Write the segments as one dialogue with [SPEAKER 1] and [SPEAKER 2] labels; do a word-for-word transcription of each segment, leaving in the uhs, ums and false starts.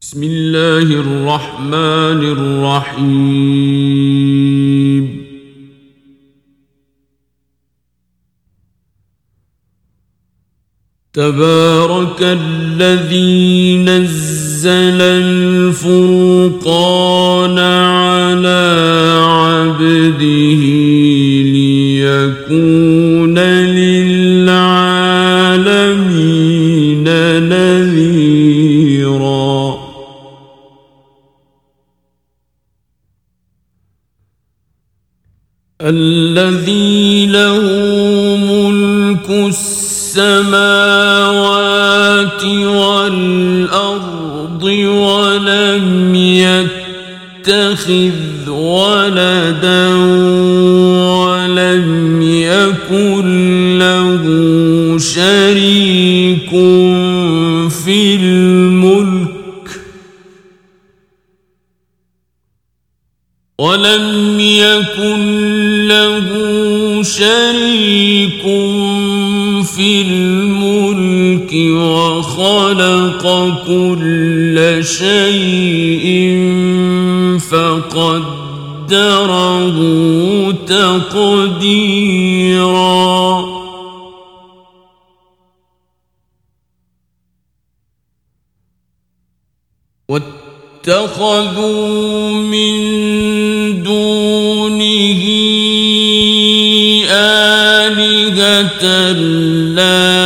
[SPEAKER 1] بسم الله الرحمن الرحيم. تبارك الذي نزل الفرقان على عبده ليكون للعالمين نذيرا. الذي له ملك السماوات والأرض ولم يتخذ ولدا ولم يكن له شريك في الملك ولم يكن له شريك في الملك وخلق كل شيء فقدره تقديرا. واتخذوا من دونه آلهة لا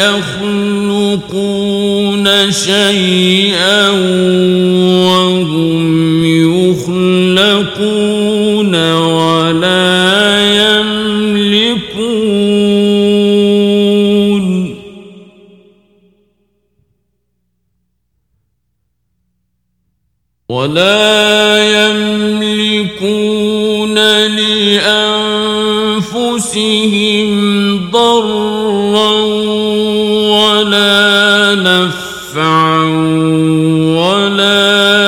[SPEAKER 1] يخلقون شيئا وهم يخلقون ولا يملكون ولا يملكون لأنفسهم ضرا ولا نفعا ولا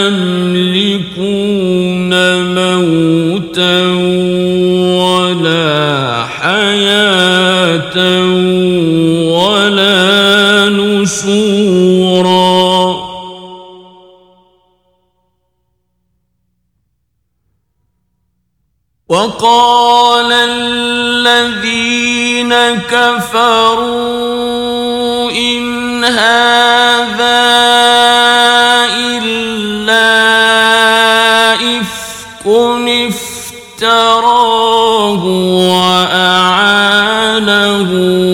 [SPEAKER 1] يملكون موتا ولا حياة ولا نشورا. وقال الذين كفروا إن هذا إلا إفك افتراه وأعانه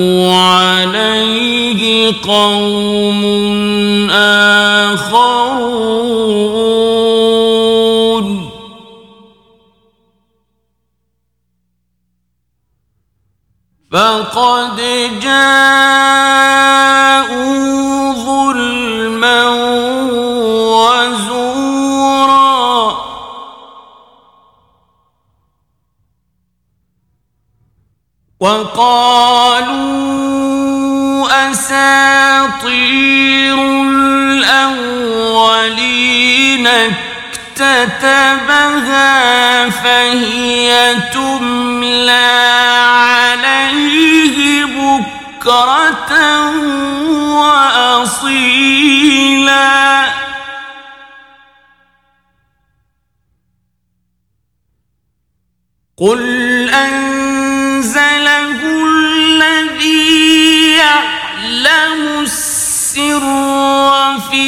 [SPEAKER 1] عليه قوم آخرون فقد جاءوا ظلما وزورا. وقالوا أساطير الأولين اكتتبها فهي تملى عليه بكرة وأصيلا. قل أنزله الذي يعلم السر في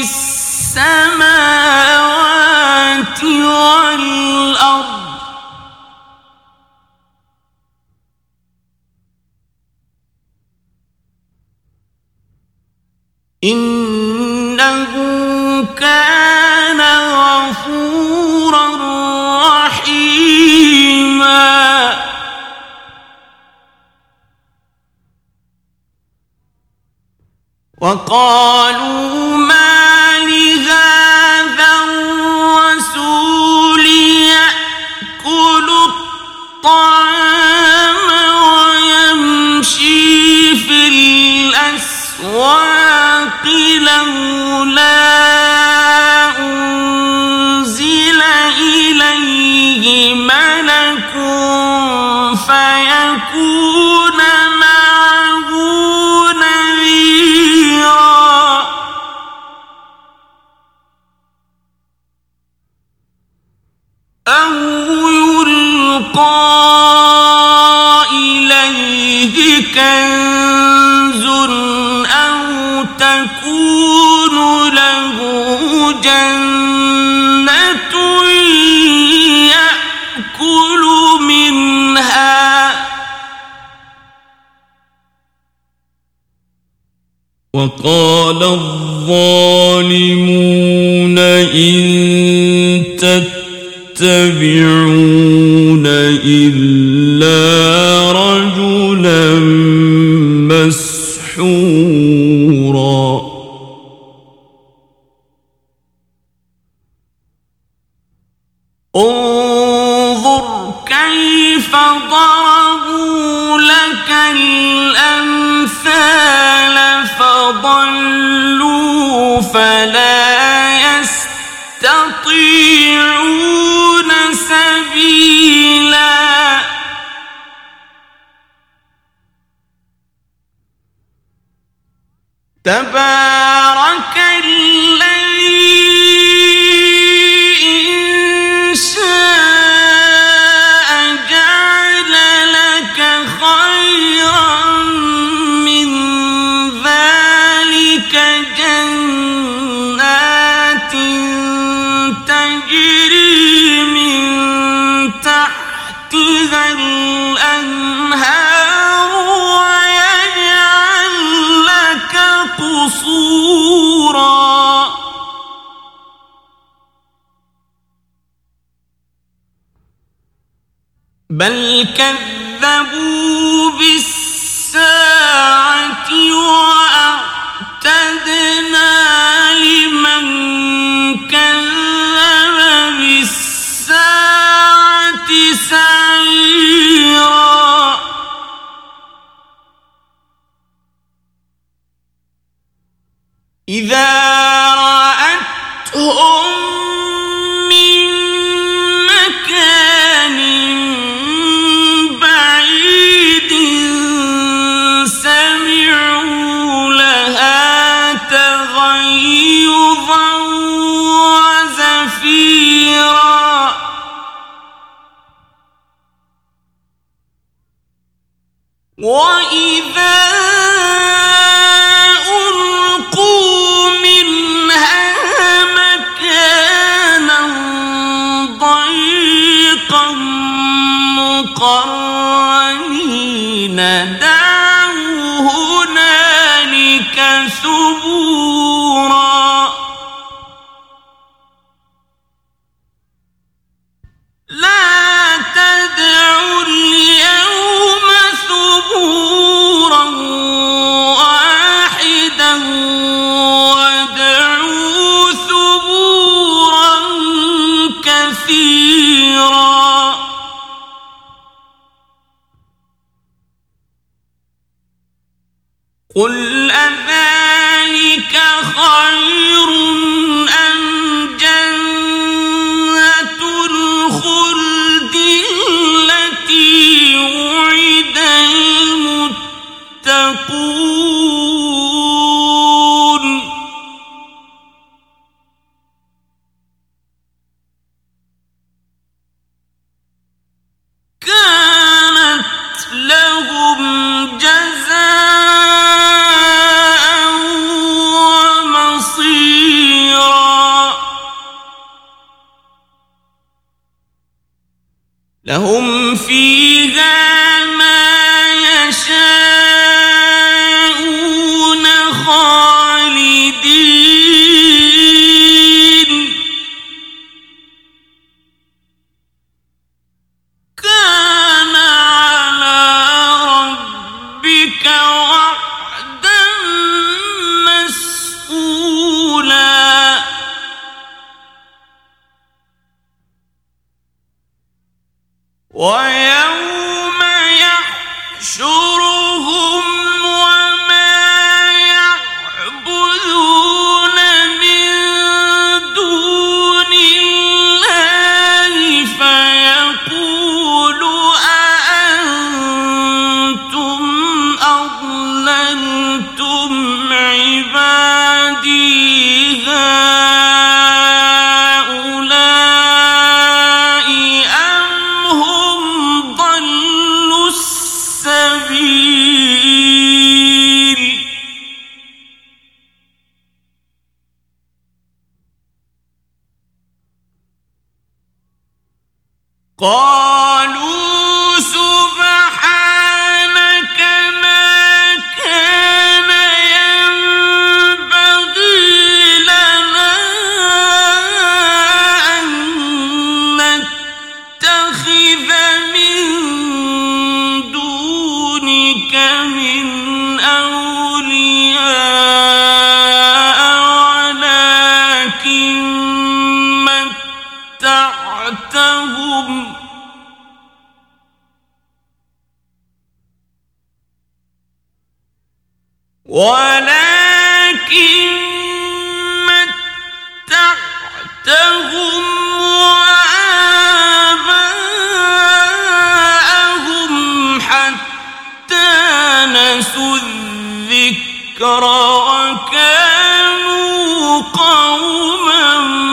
[SPEAKER 1] السماوات والأرض إنه كان غفورا رحيما. وقالوا ما لهذا الرسول يأكل الطعام ويمشي في الأسواق لولا أنزل إليه ملك فيكون معه نذيرا. يلقى إليه كنز أو تكون له جنة يأكل منها وقال الظالمون إن تتبعون إلا رجلا مسحورا انظر كيف ضربوا لك الأمثال فضلوا فلا يستطيعون سبيلا تبارك الذي إن شاء جعل لك خيرا من ذلك جنات تجري من تحتها الأنهار ويجعل لك قصورا بل كذبوا بالساعة وأعتدنا لمن كذب بالساعة سعيرا إذا رأتهم من مكان بعيد سمعوا لها تغيظا وزفيرا وإذا ألقوا منها مكانا ضيقا مقرنين دعوا هنالك ثبورا لا تدعوا اليوم ثبورا واحدا وادعوا ثبورا كثيرا قل أذلك خير أم جنة الخلد التي وعد المتقون كانت لهم جزاء ومصيرا لهم فيها ما يشاءون خالدين كان على ربك وعدا مسئولا ويوم يحشرهم وما يعبدون من دون الله فيقول أأنتم أضللتم عبادي هؤلاء أم هم قالوا سبحانك ما كان ينبغي لنا أن نتخذ من دونك من أولياء ولكن متعتهم ولكن متعتهم وآباءهم حتى نسوا الذكر وكانوا قوما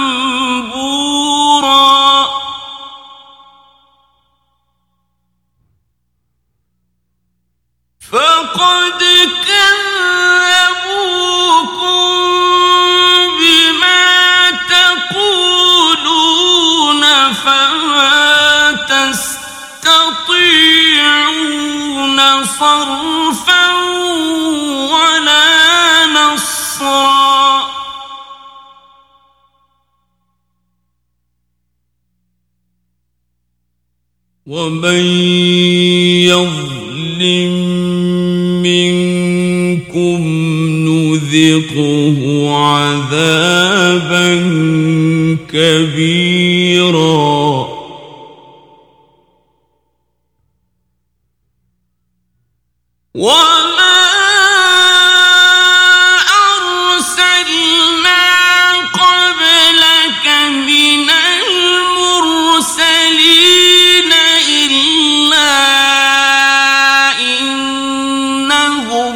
[SPEAKER 1] بورا فقد كذبوكم بما تقولون فما تستطيعون صرفا ولا نصرا ومن يظلم منكم نذقه عذابا كبيرا وما أرسلنا قبلك من المرسلين إلا إنهم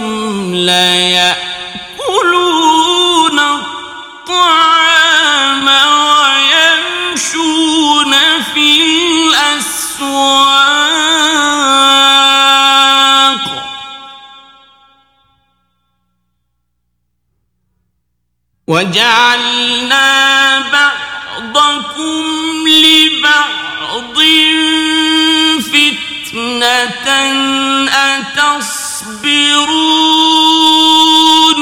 [SPEAKER 1] ليأكلون الطعام ويمشون في الأسواق وجعلنا بعضكم لبعض فتنة أتصبرون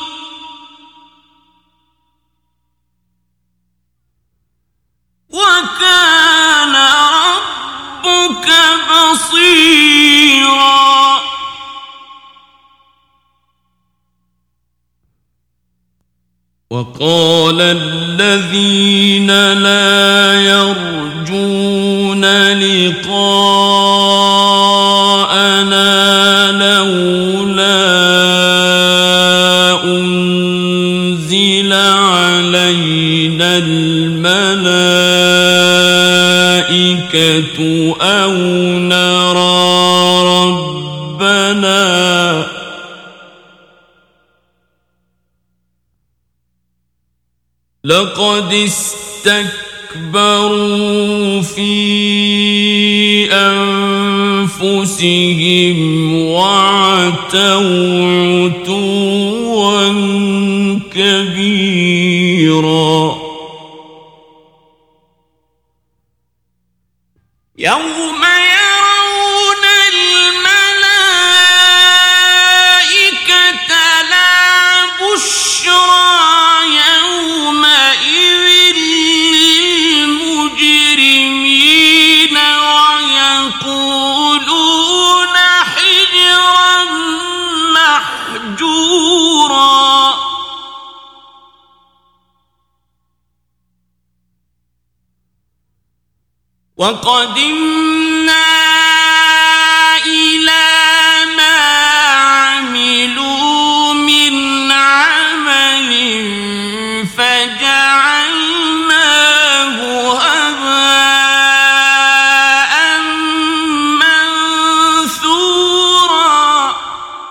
[SPEAKER 1] وكان ربك بصيرا وقال الذين لا يرجون لقاءنا لولا أنزل علينا الملائكة أو نرى ربنا لقد استكبروا في أنفسهم وعتوا عتوا كبيرا يوم يرون الملائكة لا بشرى يومئذ للمجرمين ويقولون حجرا محجورا وقدمنا إلى ما عملوا من عمل فجعلناه هباء منثورا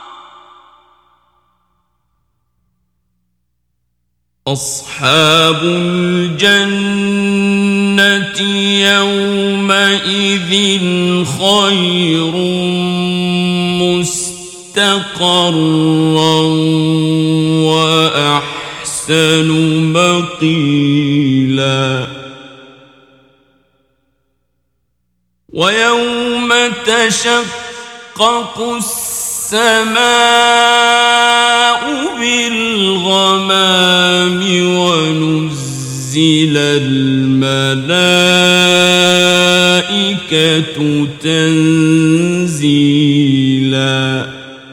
[SPEAKER 1] أصحاب الجنة يومئذ خير مستقرا وأحسن مقيلا ويوم تشقق السماء بالغمام ونزل الملائكة تنزيلا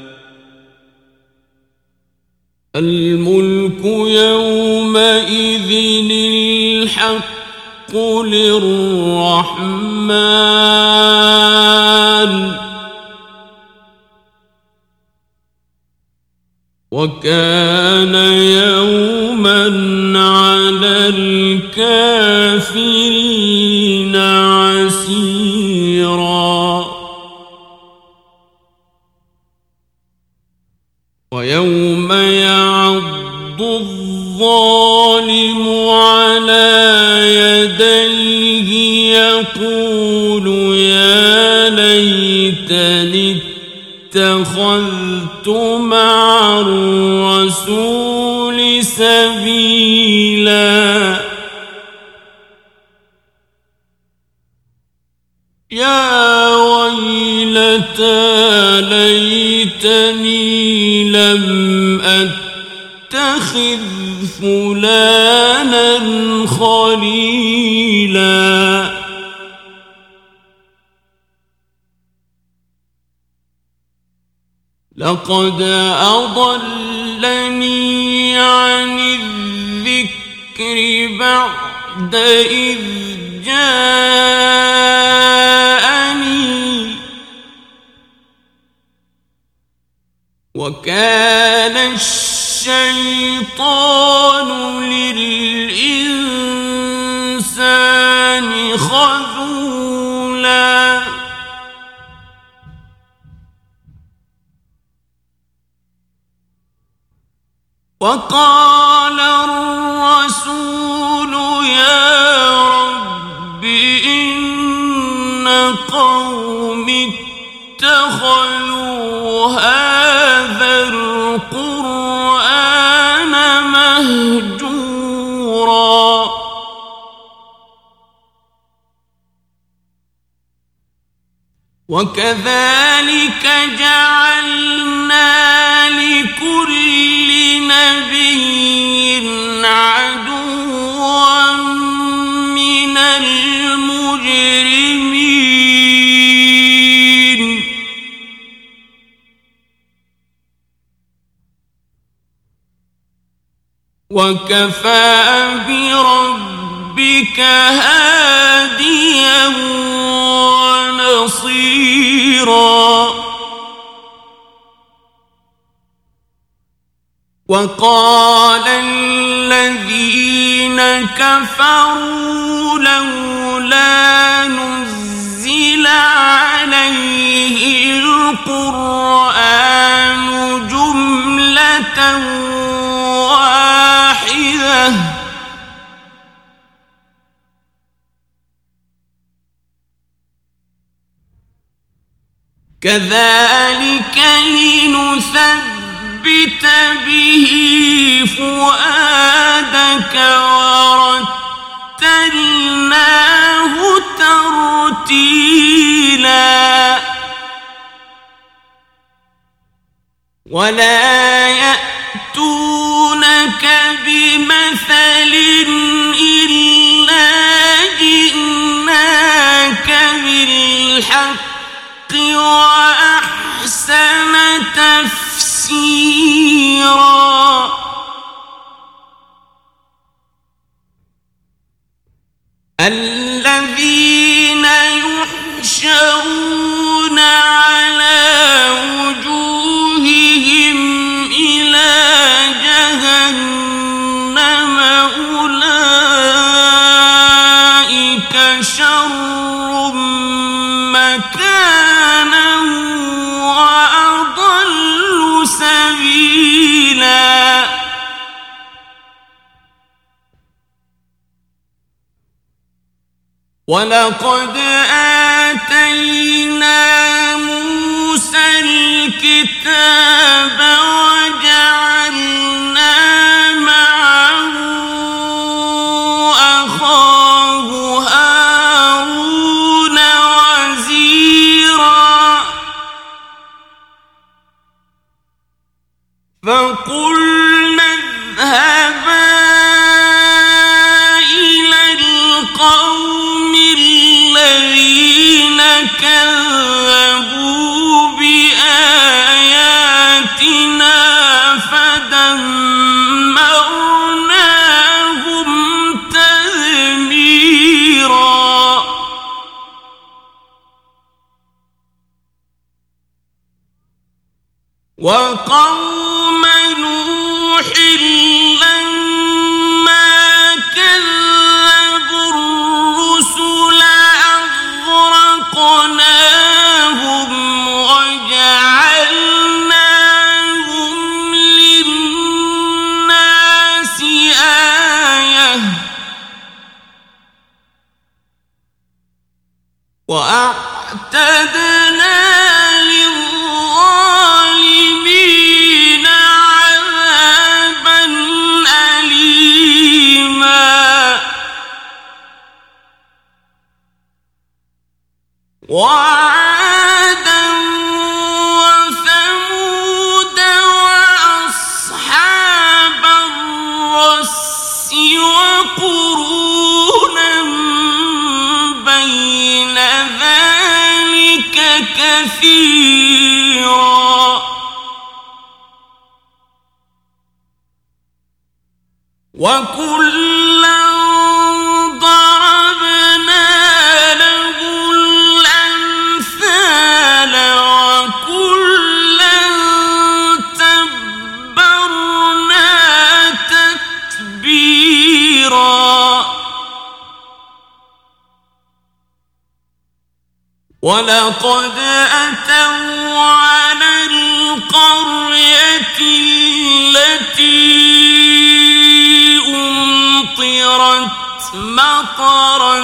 [SPEAKER 1] الملك يومئذ الحق للرحمن وكان يوما على الكافرين عسيرا ويوم يعض الظالم على يديه يقول يا ليتني اتخذت مع الرسول سبيلا يا ويلتى ليتني لم أتخذ فلانا خليلا لقد أضلني عن الذكر بعد إذ جاءني وكان الشيطان للإنسان خذولا وقال الرسول يا رب إن قومي اتخذوا هذا القرآن مهجورا وكذلك جعلنا لكل نبي عدوا من المجرمين وكفى بربك هاديا ونصيرا وقال الذين كفروا لولا نزل عليه القرآن جملة واحدة كذلك لنثبت به فؤادك ورتلناه ترتيلا ولا يأتونك بمثل إلا جئناك بالحق وأحسن تفسيرا الذين يحشرون على وجوههم إلى جهنم أولئك شر مكانا وأضل سبيلا ولقد آتينا موسى الكتاب وجعلنا معه أخاه هارون وقوم نوح لما كذبوا الرسل أغرقناهم وجعلناهم للناس آية وأعتدنا للظالمين عذابا أليما وعادا وثمود وأصحاب الرس وقرونا بين ذلك كثيرا وكلا ضربنا له الأمثال وكلا تبرنا تتبيرا ولقد أتوا على القرية التي أمطرت مطر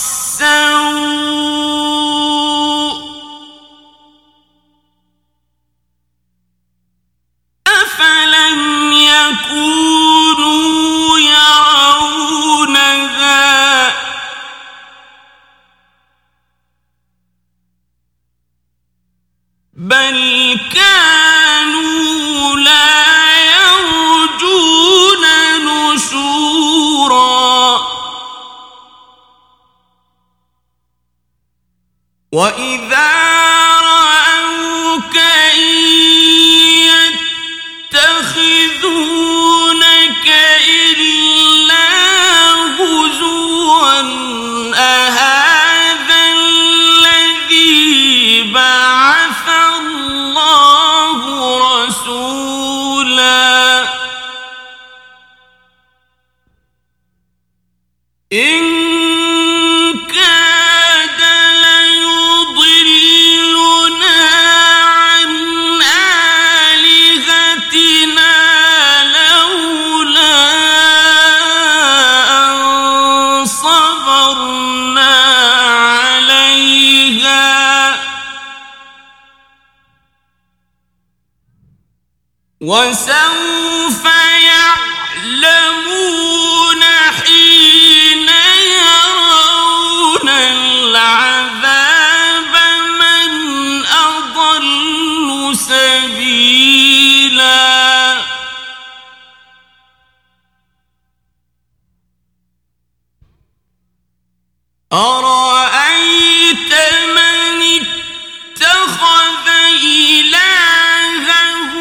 [SPEAKER 1] السوء أفلم يكونوا يرونها بل كانوا لا يرجون نشورا وإذا رأوك إن يتخذونك إلا هزوا أهذا الذي بعث الله رسولا إن كاد ليضلنا عن آلهتنا لولا أن صبرنا عليها وسوف يعلمون حين يرون العذاب من أضل سبيلا أرأيت من اتخذ إلهه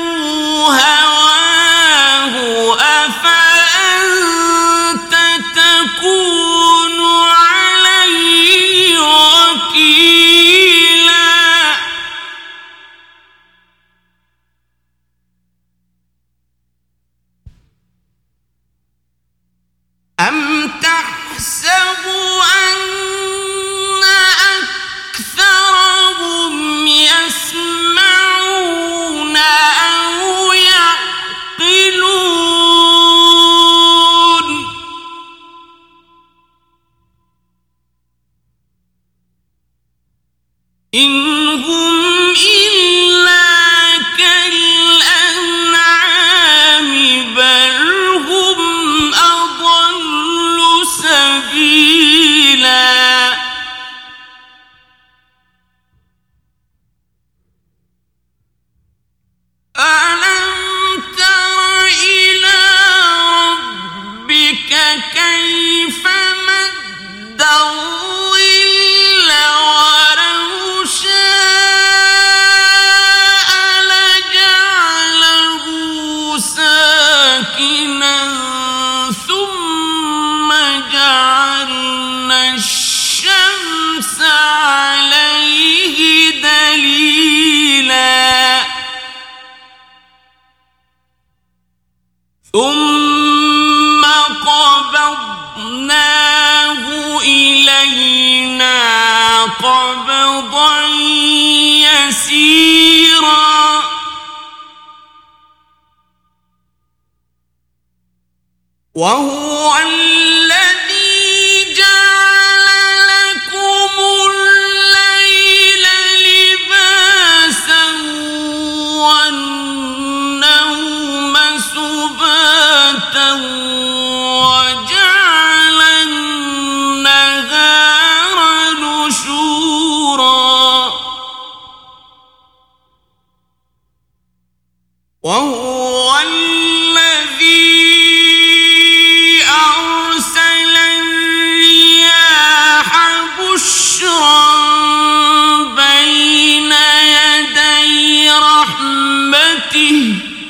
[SPEAKER 1] هواه أفأنت تكون عليه وكيلا أم تحسب أن أكثرهم يسمعون أو يعقلون إن هم إلا كالأنعام بل هم أضل سبيلا ألم تر إلى ربك كيف مد الظل ولو شاء إلينا قبضا يسيرا وهو الذي جعل لكم الليل لباسا والنوم سباتا وجعل النهار نشورا وهو الذي أرسل الرياح بشرا بين يدي رحمته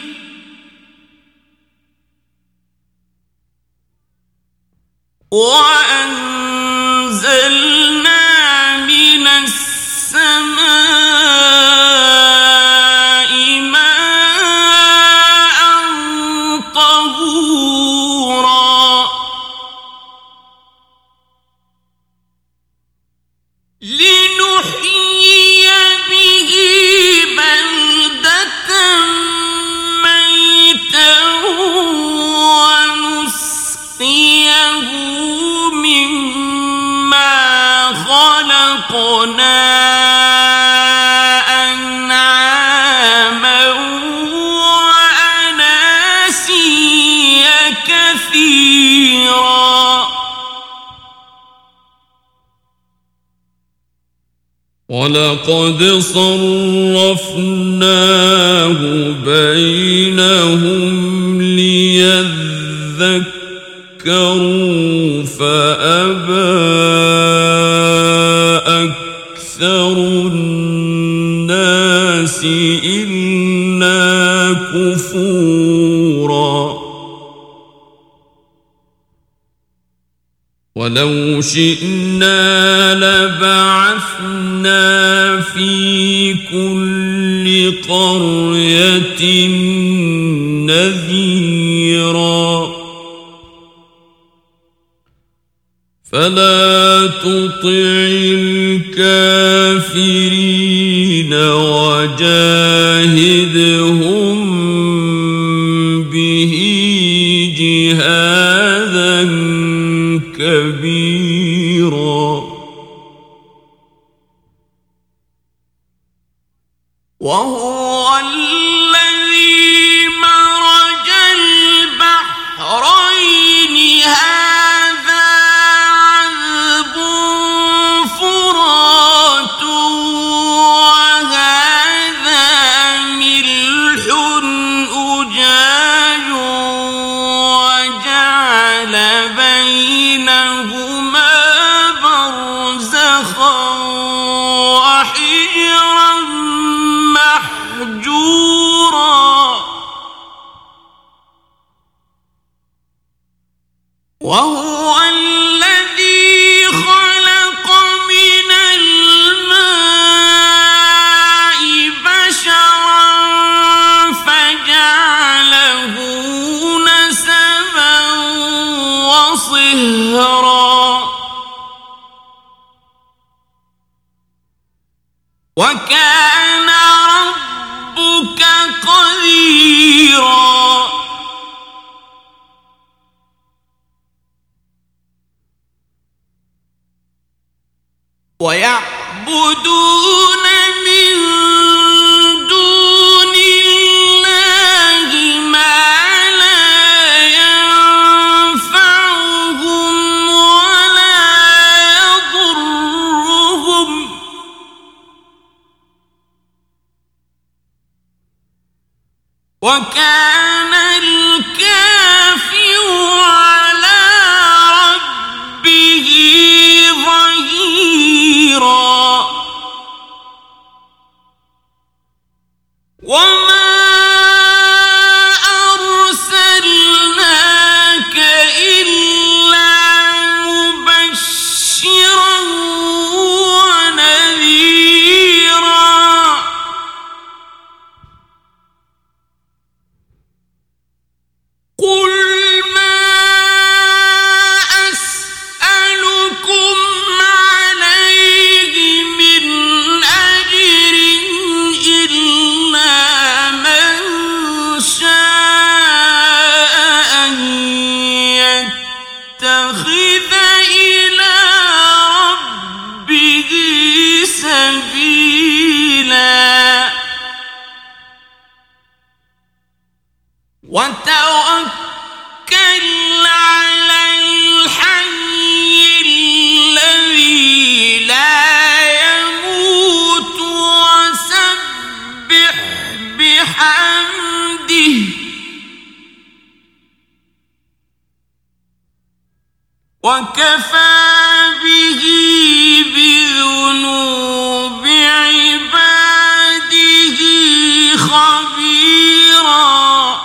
[SPEAKER 1] وأنزلنا من السماء ماء طهورا لنحيي به بلدة ميتا ونسقيه مما خلقنا أنعاما وأناسيا كثيرا ولقد صرفناه بينهم ليذكروا فأبى أكثر الناس إلا كفورا ولو شئنا لبعثنا في كل قرية نذيرا فلا تطع الكافرين وجاهدهم به جهادا كبيرا وهو الذي مرج البحرين هذا عذب فرات وهذا ملح أجاج وجعل بينهما برزخا وحجرا محجورا وهو الذي خلق من الماء بشرا فجعله نسبا وصهرا وكان ربك قديرا ويعبدون من دون الله ما لا ينفعهم ولا يضرهم وكان الكافر على ربه ظهيرا وما أرسلناك إلا مبشرا ونذيرا وكفى به بذنوب عباده خبيرا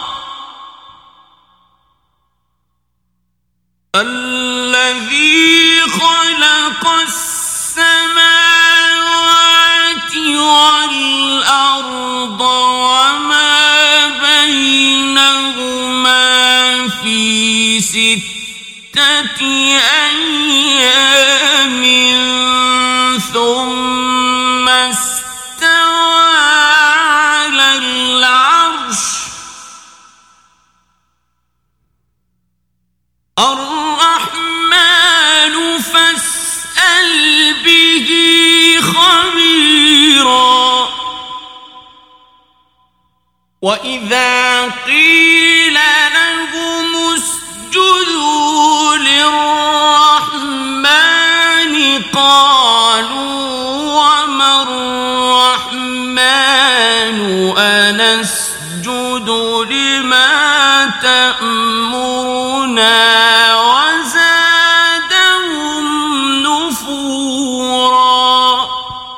[SPEAKER 1] الذي خلق السماوات والأرض وما بينهما في ستة أيام ثم استوى على العرش الرحمن فاسأل به خبيرا وإذا قيل لهم اسجدوا للرحمن قالوا وما الرحمن أنسجد لما تأمرنا وزادهم نفورا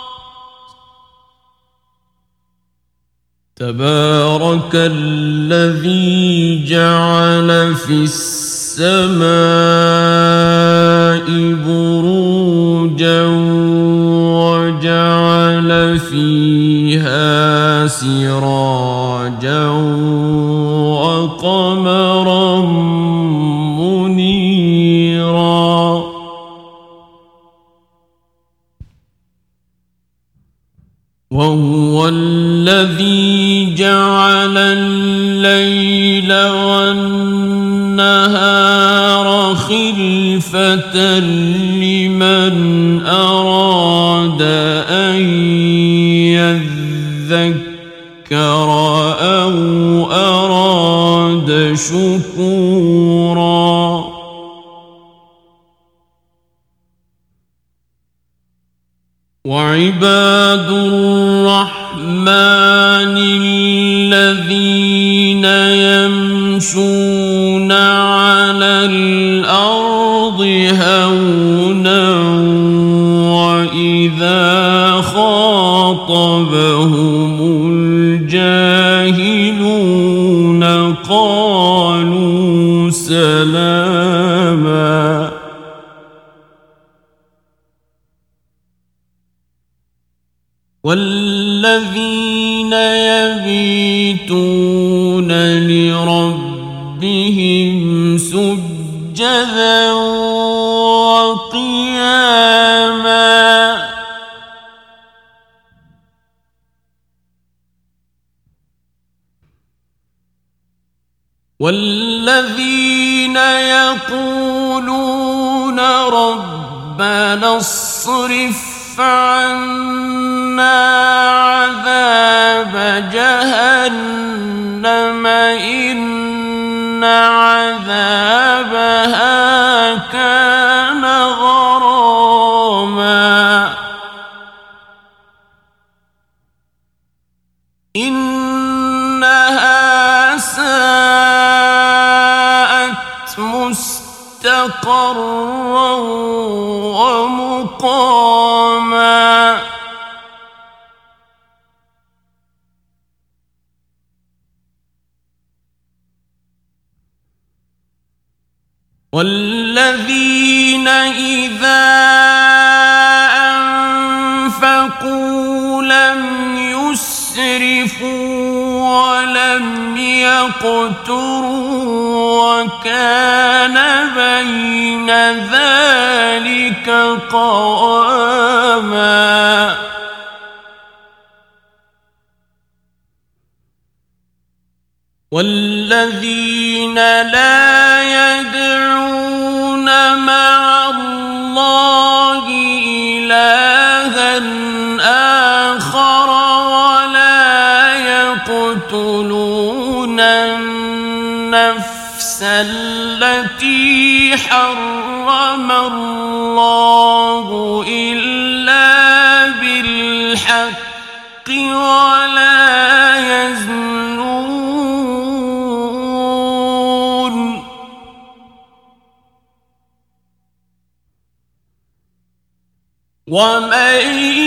[SPEAKER 1] تبارك الذي جعل في السماء بروجا وجعل فيها سراجا وقمرا منيرا وهو الذي جعل الليل والنهار خلفة لمن أراد أن يذكر أو أراد شكورا وعباد الرحمن الذين يمشون على الأرض هونا وإذا خاطبهم الجاهلون قالوا سلاما والذين يبيتون لربهم سجدا وقياما والذين يقولون ربنا اصرف عنا عذاب جهنم إن عذابها كان غراما إنها ساءت مستقرا ومقاما والذين إذا أنفقوا لم يسرفوا ولم يقتروا وكان بين ذلك قواما والذين لا يدعون مع الله إلها آخر ولا يقتلون النفس التي حرم الله إلا بالحق ولا يزنون ومن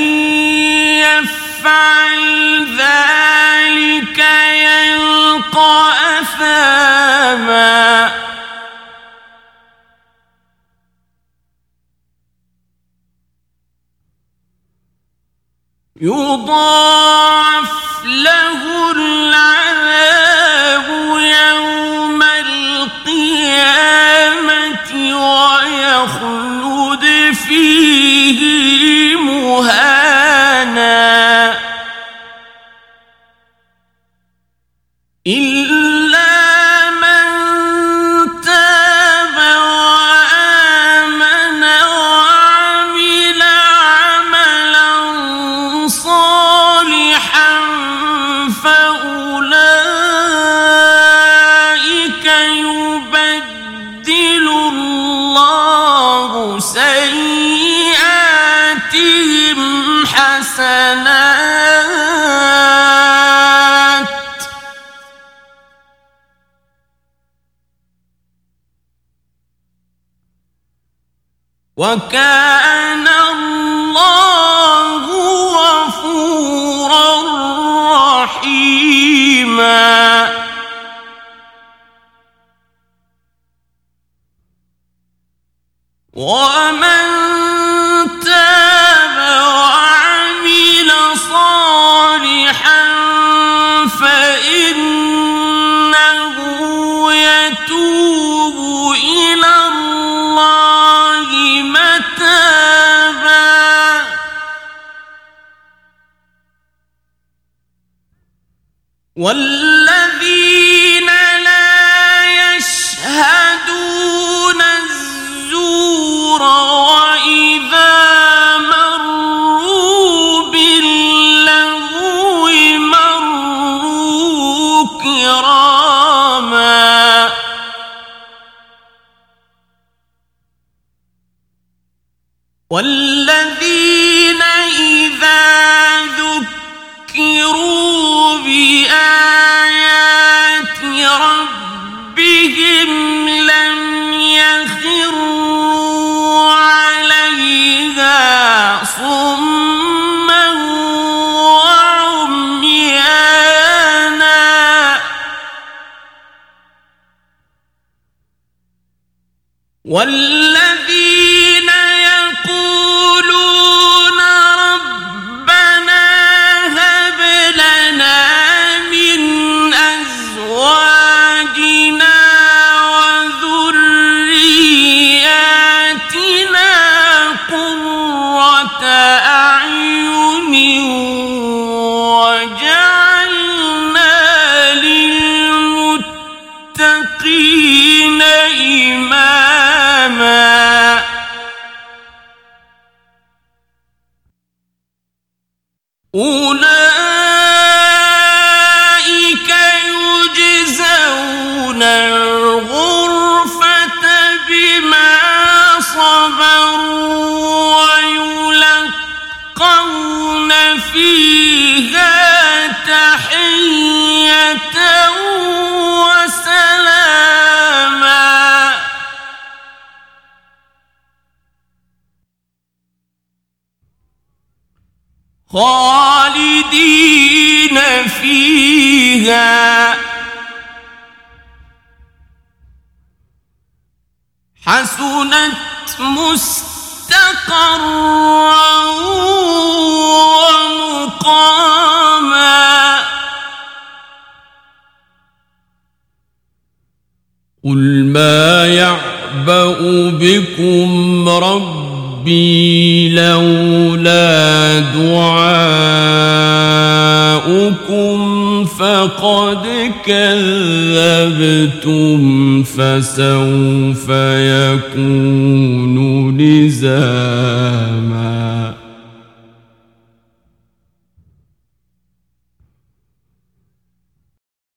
[SPEAKER 1] يفعل ذلك يلقى أثاما يضاعف له العذاب يوم القيامة ويخلد فيه مهانا إلا من تاب وآمن وعمل عملا صالحا فأولئك يبدل الله سيئاتهم حسنات وكان الله غفورا رحيما ومن تاب وعمل صالحا فإنه يتوب إلى الله متابا والذين لا يشهدون الزور وإذا مروا باللغو مروا كراما والذين إذا ذكروا بآيات ربهم لم يخروا عليها صما وعميانا والذين يقولون ربنا هب لنا من أزواجنا وذرياتنا قرة أعين وجعلنا للمتقين إماما أولئك يجزون الغرفة بما صبروا ويلقون فيها تحية وسلاما خالدين فيها حسنت مستقرا ومقاما قل ما يعبأ بكم ربي ربي لولا دعاؤكم فقد كذبتم فسوف يكون لزاما